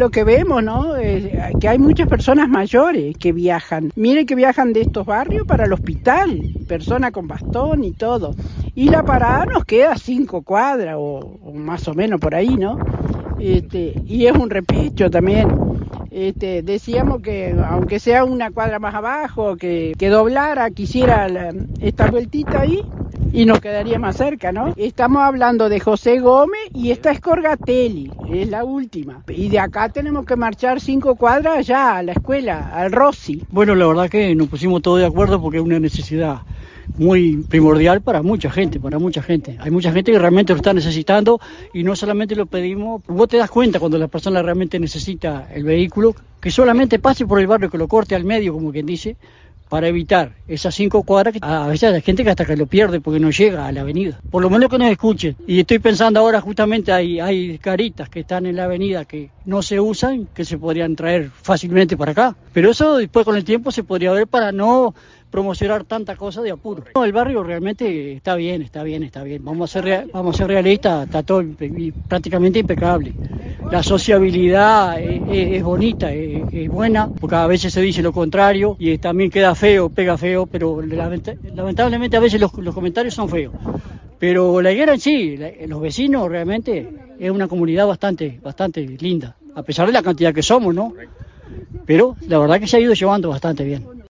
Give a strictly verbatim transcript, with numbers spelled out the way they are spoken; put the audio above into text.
lo que vemos, ¿no? Eh, que hay muchas personas mayores que viajan. Miren que viajan de estos barrios para el hospital, personas con bastón y todo. Y la parada nos queda cinco cuadras o, o más o menos por ahí, ¿no? Este, y es un repecho también. Este, decíamos que aunque sea una cuadra más abajo, que, que doblara, quisiera la, esta vueltita ahí y nos quedaría más cerca, ¿no? Estamos hablando de José Gómez y esta es Corgatelli, es la última. Y de acá tenemos que marchar cinco cuadras allá a la escuela, al Rossi. Bueno, la verdad que nos pusimos todos de acuerdo porque es una necesidad muy primordial para mucha gente, para mucha gente. Hay mucha gente que realmente lo está necesitando y no solamente lo pedimos, vos te das cuenta cuando la persona realmente necesita el vehículo, que solamente pase por el barrio, que lo corte al medio, como quien dice, para evitar esas cinco cuadras que a veces hay gente que hasta que lo pierde porque no llega a la avenida. Por lo menos que nos escuchen. Y estoy pensando ahora justamente hay, hay caritas que están en la avenida que no se usan, que se podrían traer fácilmente para acá. Pero eso después con el tiempo se podría ver para no promocionar tanta cosa de apuro. No, el barrio realmente está bien, está bien, está bien. Vamos a ser, real, vamos a ser realistas, está todo impe- prácticamente impecable. La sociabilidad es, es, es bonita, es, es buena, porque a veces se dice lo contrario y también queda feo, pega feo, pero lamentablemente a veces los, los comentarios son feos. Pero la higuera en sí, la, los vecinos realmente es una comunidad bastante, bastante linda, a pesar de la cantidad que somos, ¿no? Pero la verdad que se ha ido llevando bastante bien.